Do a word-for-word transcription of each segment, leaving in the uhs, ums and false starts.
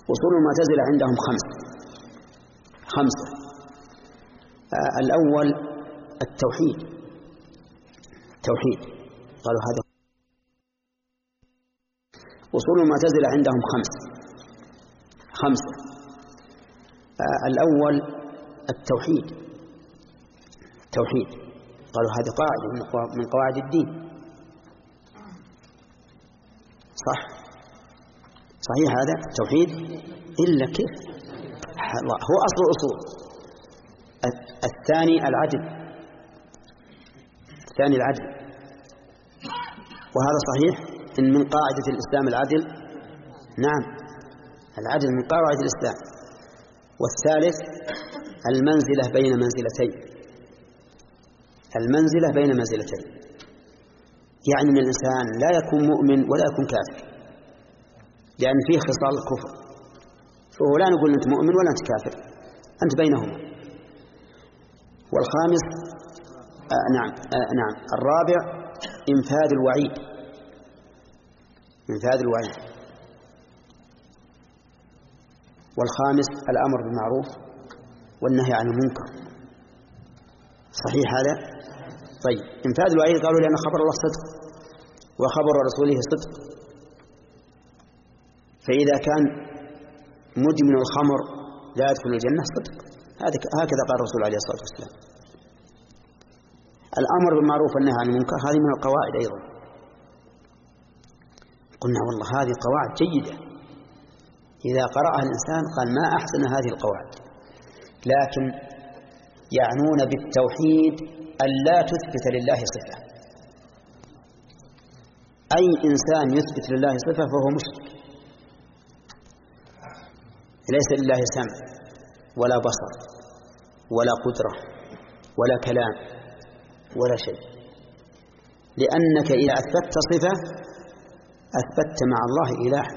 أصول المعتزلة عندهم خمس خمسة آه الأول التوحيد. التوحيد قالوا هذا. أصول المعتزلة عندهم خمس خمسة آه الأول التوحيد. التوحيد قالوا هذه قاعدة من قواعد الدين. صح صحيح هذا التوحيد، إلا كيف هو أصل الأصول. الثاني العدل. الثاني العدل، وهذا صحيح إن من قاعدة الإسلام العدل. نعم العدل من قواعد الإسلام. والثالث المنزلة بين منزلتين. المنزلة بين منزلتين يعني من الإنسان لا يكون مؤمن ولا يكون كافر، لأن فيه خصال الكفر، فهو لا نقول أنت مؤمن ولا أنت كافر، أنت بينهما. والخامس آه نعم آه نعم الرابع إنفاذ الوعيد. إنفاذ الوعيد. والخامس الأمر بالمعروف والنهي عن المنكر. صحيح هذا؟ طيب إنفاذ الوعيد قالوا لأن خبر الله صدق وخبر رسوله صدق، فإذا كان مدمن الخمر لا يدخل الجنة صدق، هكذا قال الرسول عليه الصلاة والسلام. الأمر بالمعروف والنهي عن المنكر هذه من القواعد أيضا. قلنا والله هذه قواعد جيدة، إذا قرأها الإنسان قال ما أحسن هذه القواعد. لكن يعنون بالتوحيد أن لا تثبت لله صفة. أي إنسان يثبت لله صفة فهو مشرك. ليس لله سمع ولا بصر ولا قدرة ولا كلام ولا شيء، لأنك إذا أثبتت صفة أثبتت مع الله إله.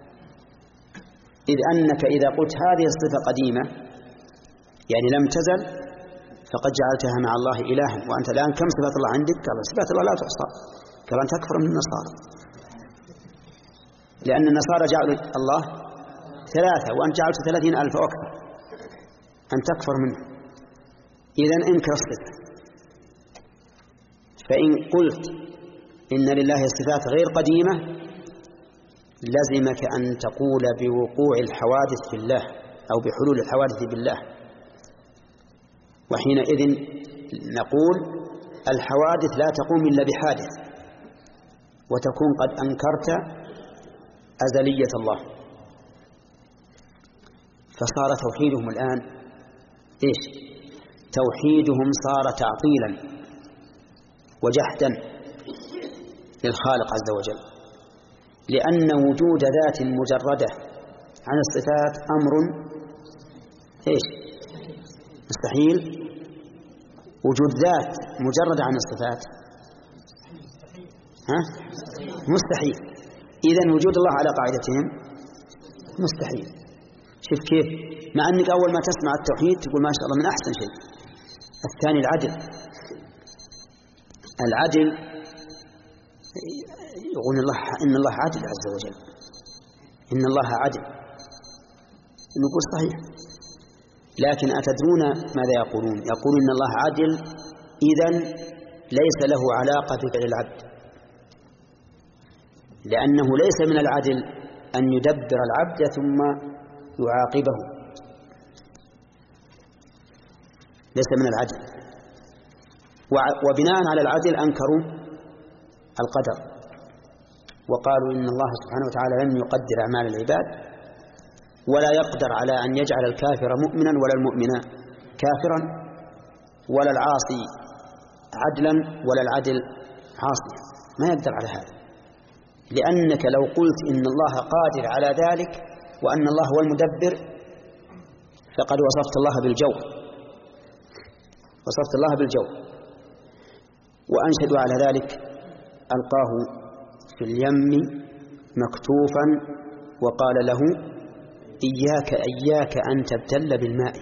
إذ أنك إذا قلت هذه الصفة قديمة يعني لم تزل فقد جعلتها مع الله إلها. وأنت الآن كم صفات الله عندك؟ قال صفات الله لا تحصى. قال أن تكفر من النصارى، لأن النصارى جعلوا الله ثلاثة وأنت جعلت ثلاثين ألف أكثر، أن تكفر منه. إذن انكر الصفة. فإن قلت إن لله صفات غير قديمة لزمك أن تقول بوقوع الحوادث بالله أو بحلول الحوادث بالله، وحينئذ نقول الحوادث لا تقوم إلا بحادث، وتكون قد أنكرت أزلية الله. فصار توحيدهم الآن إيش؟ توحيدهم صار تعطيلا وجحدا للخالق عز وجل، لأن وجود ذات مجردة عن الصفات أمر إيش؟ مستحيل. وجود ذات مجردة عن الصفات ها؟ مستحيل. إذن وجود الله على قاعدتهم مستحيل. شوف كيف، مع أنك أول ما تسمع التوحيد تقول ما شاء الله من أحسن شيء. الثاني العدل. العدل يقول الله إن الله عدل عز وجل، إن الله عدل، نقول صحيح. لكن أتدرون ماذا يقولون؟ يقولون إن الله عدل إذن ليس له علاقة بفعل العبد، لأنه ليس من العدل أن يدبر العبد ثم يعاقبه، ليس من العدل. وبناء على العدل أنكروا القدر وقالوا إن الله سبحانه وتعالى لم يقدر أعمال العباد ولا يقدر على أن يجعل الكافر مؤمنا ولا المؤمن كافرا ولا العاصي عدلا ولا العدل عاصيا، ما يقدر على هذا. لأنك لو قلت إن الله قادر على ذلك وأن الله هو المدبر فقد وصفت الله بالجور، وصفت الله بالجور. وأنشدوا على ذلك ألقاه في اليم مكتوفا وقال له إياك إياك أن تبتل بالماء.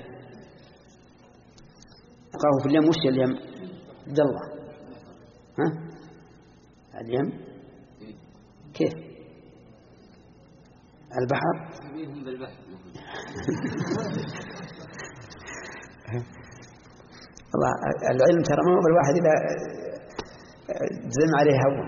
ألقاه في اليم. وش اليم؟ عبد الله، ها اليم كيف؟ البحر والله العلم ترى ما هو بالواحد إذا زم عليه هون.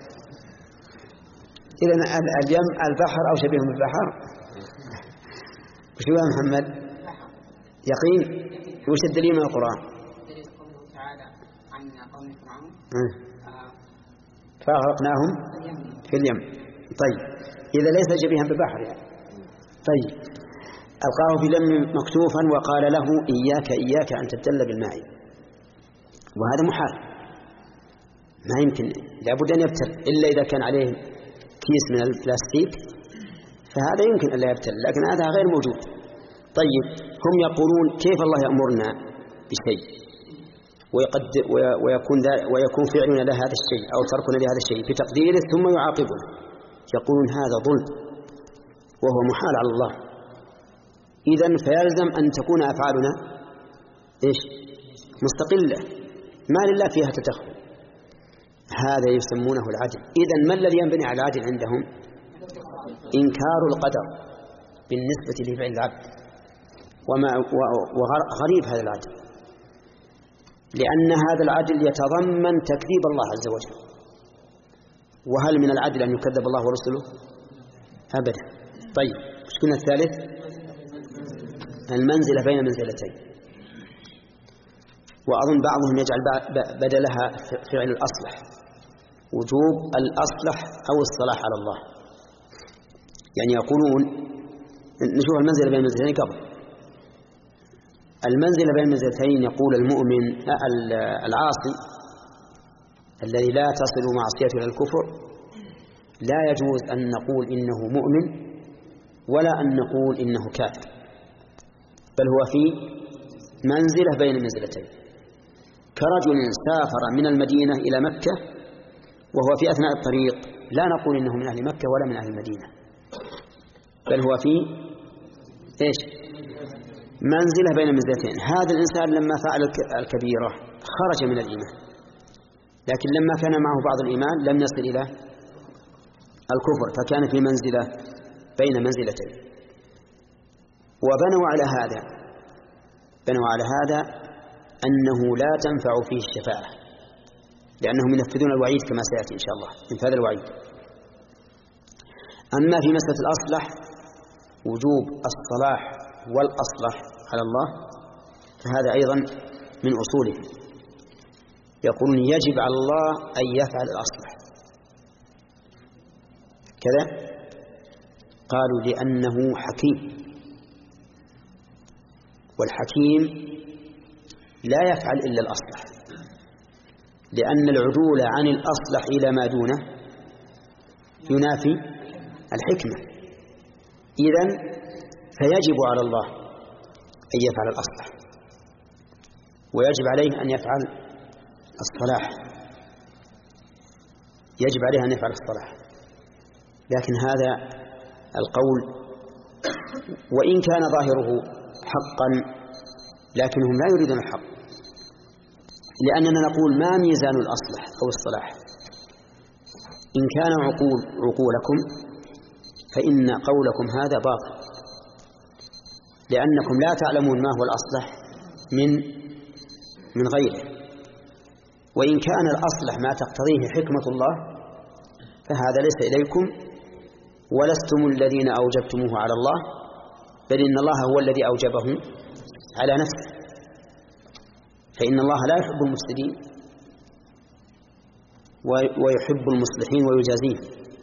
إذا اليم البحر أو شبيه بالبحر. وش هو محمد؟ يقين. وش الدليل من القرآن؟ دليل قوله تعالى عن قوم فرعون فأغرقناهم في اليم. طيب إذا ليس شبيها بالبحر يعني. طيب ألقاه في اليم مكتوفا وقال له إياك إياك أن تبتل بالماء، وهذا محال، ما يمكن، لابد أن يبتل إلا إذا كان عليه كيس من البلاستيك فهذا يمكن أن لا يبتل، لكن هذا غير موجود. طيب هم يقولون كيف الله يأمرنا بشيء ويقدر ويكون ويكون فعلنا لهذا الشيء أو تركنا لهذا الشيء بتقديره ثم يعاقبنا؟ يقولون هذا ظلم وهو محال على الله. إذن فيلزم أن تكون أفعالنا إيش؟ مستقلة، ما لله فيها تدخل. هذا يسمونه العدل. إذن ما الذي ينبني على العدل عندهم؟ إنكار القدر بالنسبة لفعل العبد. وما وغريب هذا العدل، لأن هذا العدل يتضمن تكذيب الله عز وجل. وهل من العدل أن يكذب الله ورسله؟ أبدا. طيب ايش كنا الثالث؟ المنزلة بين منزلتين. وأظن بعضهم يجعل بدلها فعل الأصلح، وجوب الأصلح أو الصلاح على الله. يعني يقولون نشوف المنزلة بين المنزلتين قبل. المنزلة بين المنزلتين يقول المؤمن العاصي الذي لا تصل معصيته إلى الكفر لا يجوز أن نقول إنه مؤمن ولا أن نقول إنه كافر، بل هو في منزلة بين المنزلتين، كرجل سافر من المدينة إلى مكة وهو في أثناء الطريق لا نقول إنه من أهل مكة ولا من أهل المدينة، بل هو في إيش؟ منزلة بين المنزلتين. هذا الإنسان لما فعل الكبيرة خرج من الإيمان، لكن لما كان معه بعض الإيمان لم يصل إلى الكفر، فكان في منزلة بين منزلتين. وبنوا على هذا بنوا على هذا أنه لا تنفع فيه الشفاعة، لأنهم ينفذون الوعيد كما سيأتي إن شاء الله ينفذ الوعيد. أما في مسألة الأصلح وجوب الصلاح والأصلح على الله فهذا أيضا من أصوله. يقولون يجب على الله أن يفعل الأصلح كذا، قالوا لأنه حكيم، والحكيم لا يفعل إلا الأصلح، لأن العدول عن الأصلح إلى ما دونه ينافي الحكمة. إذن فيجب على الله أن يفعل الأصلح، ويجب عليه أن يفعل الصلاح، يجب عليه أن يفعل الصلاح. لكن هذا القول وإن كان ظاهره حقا لكنهم لا يريدون الحق، لأننا نقول ما ميزان الأصلح أو الصلاح؟ إن كان عقول عقولكم فإن قولكم هذا باطل، لأنكم لا تعلمون ما هو الأصلح من من غيره. وإن كان الأصلح ما تقتضيه حكمة الله فهذا ليس إليكم، ولستم الذين أوجبتموه على الله، بل إن الله هو الذي أوجبه على نفسه، فإن الله لا يحب المفسدين ويحب المصلحين ويجازيهم.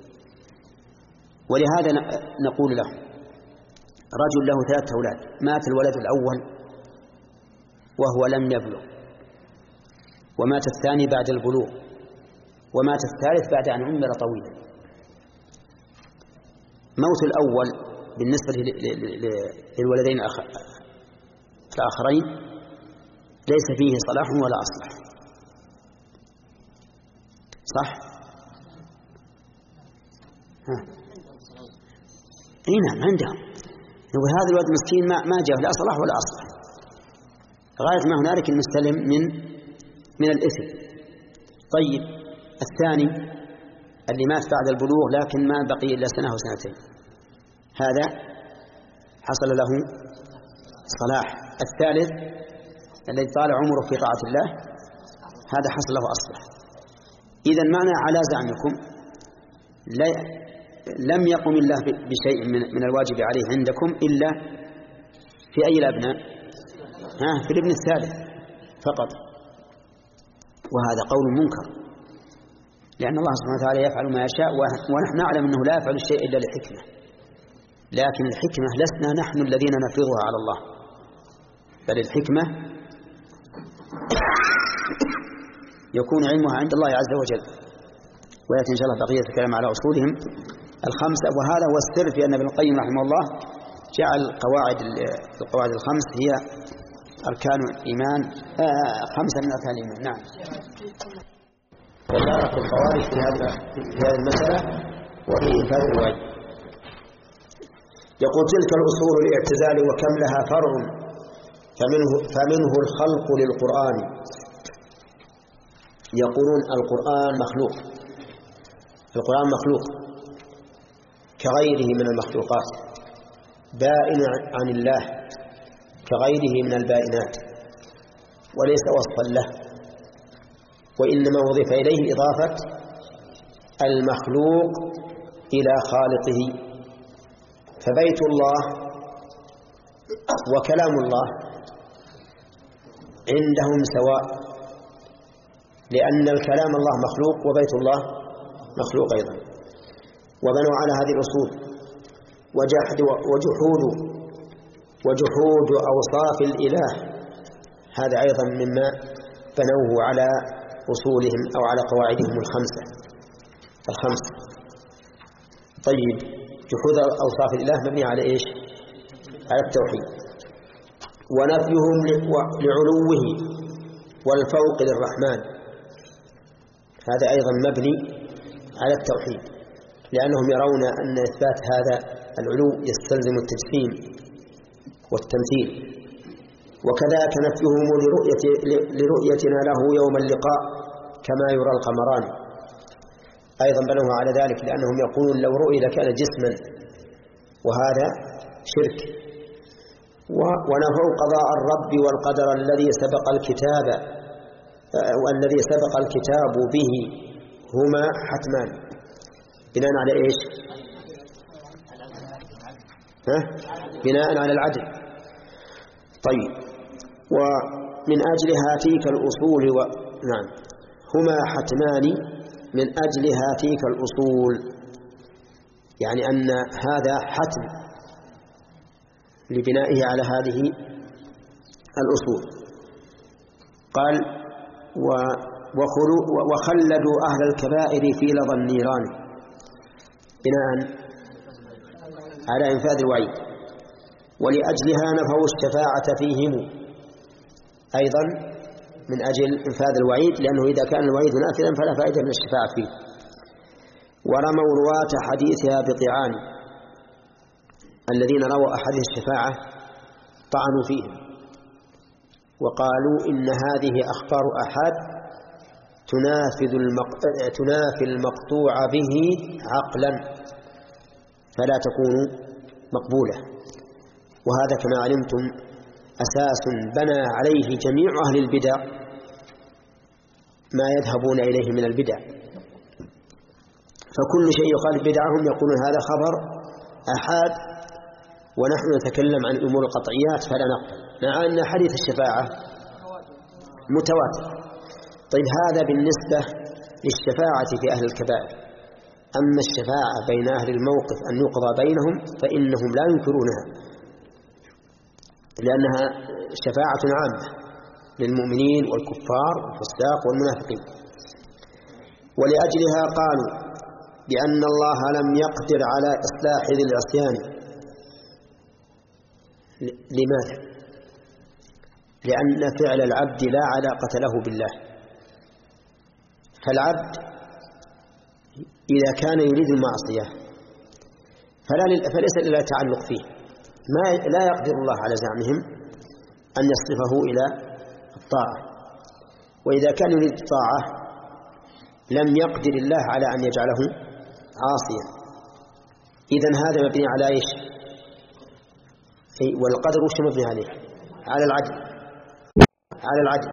ولهذا نقول له رجل له ثلاثة أولاد، مات الولد الأول وهو لم يبلغ، ومات الثاني بعد البلوغ، ومات الثالث بعد أن عمر طويلا. موت الأول بالنسبة للولدين الآخرين ليس فيه صلاح ولا أصلح، صح؟ ها نعم عندهم. وهذا الولد مسكين ما ما جاء لا صلاح ولا أصلح، غاية ما هنالك المستلم من من الإثم. طيب الثاني اللي مات بعد البلوغ لكن ما بقي إلا سنة وسنتين، هذا حصل له صلاح. الثالث الذي طال عمره في طاعة الله هذا حصل له أصلح. إذن معنى على زعمكم لم يقم الله بشيء من الواجب عليه عندكم إلا في أي الأبناء؟ ها في الابن الثالث فقط، وهذا قول منكر، لأن الله سبحانه وتعالى يفعل ما يشاء ونحن نعلم أنه لا يفعل الشيء إلا لحكمة، لكن الحكمة لسنا نحن الذين نفرضها على الله، بل الحكمة يكون علمها عند الله عز وجل. ويأتي إن شاء الله بقية الكلام على أصولهم الخمسة. وهذا هو السر في أن ابن القيم رحمه الله جعل قواعد القواعد الخمس هي أركان الإيمان، آه خمسة من أركان الإيمان. نعم. وشارك الخوارج في هذا في هذه المسألة وفي إنفاذ الوعيد. يقول تلك الأصول الاعتزال وكم لها فرع فمنه فمنه الخلق للقرآن. يقولون القرآن مخلوق، القرآن مخلوق كغيره من المخلوقات، بائن عن الله كغيره من البائنات، وليس وصفا له، وإنما وضيف إليه إضافة المخلوق إلى خالقه. فبيت الله وكلام الله عندهم سواء، لأن الكلام الله مخلوق وبيت الله مخلوق أيضا. وبنوا على هذه الأصول وجحد وجحود وجحود أوصاف الإله، هذا أيضا مما بنوه على أصولهم أو على قواعدهم الخمسة الخمسة طيب، جحود أوصاف الإله مبني على إيش؟ على التوحيد. ونفيهم لعلوه والفوق للرحمن، هذا أيضا مبني على التوحيد، لأنهم يرون أن إثبات هذا العلو يستلزم التجسيم والتمثيل. وكذلك نفيهم لرؤية لرؤيتنا له يوم اللقاء كما يرى القمران، أيضا بنوه على ذلك، لأنهم يقولون لو رؤي لكان جسما، وهذا شرك. ونفوا قضاء الرب والقدر الذي سبق الكتاب والذي سبق الكتاب به هما حتمان، بناء على إيش؟ ها؟ بناء على العدل. طيب، ومن أجل هاتيك الأصول و... نعم هما حتمان من أجل هاتيك الأصول، يعني أن هذا حتم لبنائه على هذه الأصول. قال وخلدوا أهل الكبائر في لظى النيران، بناء على إنفاذ الوعيد. ولأجلها نفوا الشفاعة فيهم، أيضا من أجل إنفاذ الوعيد، لأنه إذا كان الوعيد نافذا فلا فائدة من الشفاعة فيه. ورموا رواة حديثها بطعان، الذين رووا أحاديث الشفاعة طعنوا فيهم وقالوا إن هذه أخبار أحد تنافذ تنافي المقطوع به عقلا فلا تكون مقبولة. وهذا كما علمتم أساس بنى عليه جميع أهل البدع ما يذهبون إليه من البدع، فكل شيء يخالف بدعهم يقولون هذا خبر أحد، ونحن نتكلم عن الأمور القطعيات فلا نقبل، مع أن حديث الشفاعة متواتر. طيب، هذا بالنسبة للشفاعة في أهل الكبائر. أما الشفاعة بين أهل الموقف أن يقضى بينهم فإنهم لا ينكرونها، لأنها شفاعة عامة للمؤمنين والكفار والفساق والمنافقين. ولأجلها قالوا بأن الله لم يقدر على إصلاح ذي العصيان. لماذا؟ لأن فعل العبد لا علاقة له بالله، فالعبد إذا كان يريد المعصية فليس لا تعلق فيه، ما لا يقدر الله على زعمهم أن يصرفه إلى الطاعة، وإذا كان يريد الطاعة لم يقدر الله على أن يجعله عاصيا. إذن هذا مبني على إيش؟ والقدر وش مبني عليه؟ على العدل، على العدل.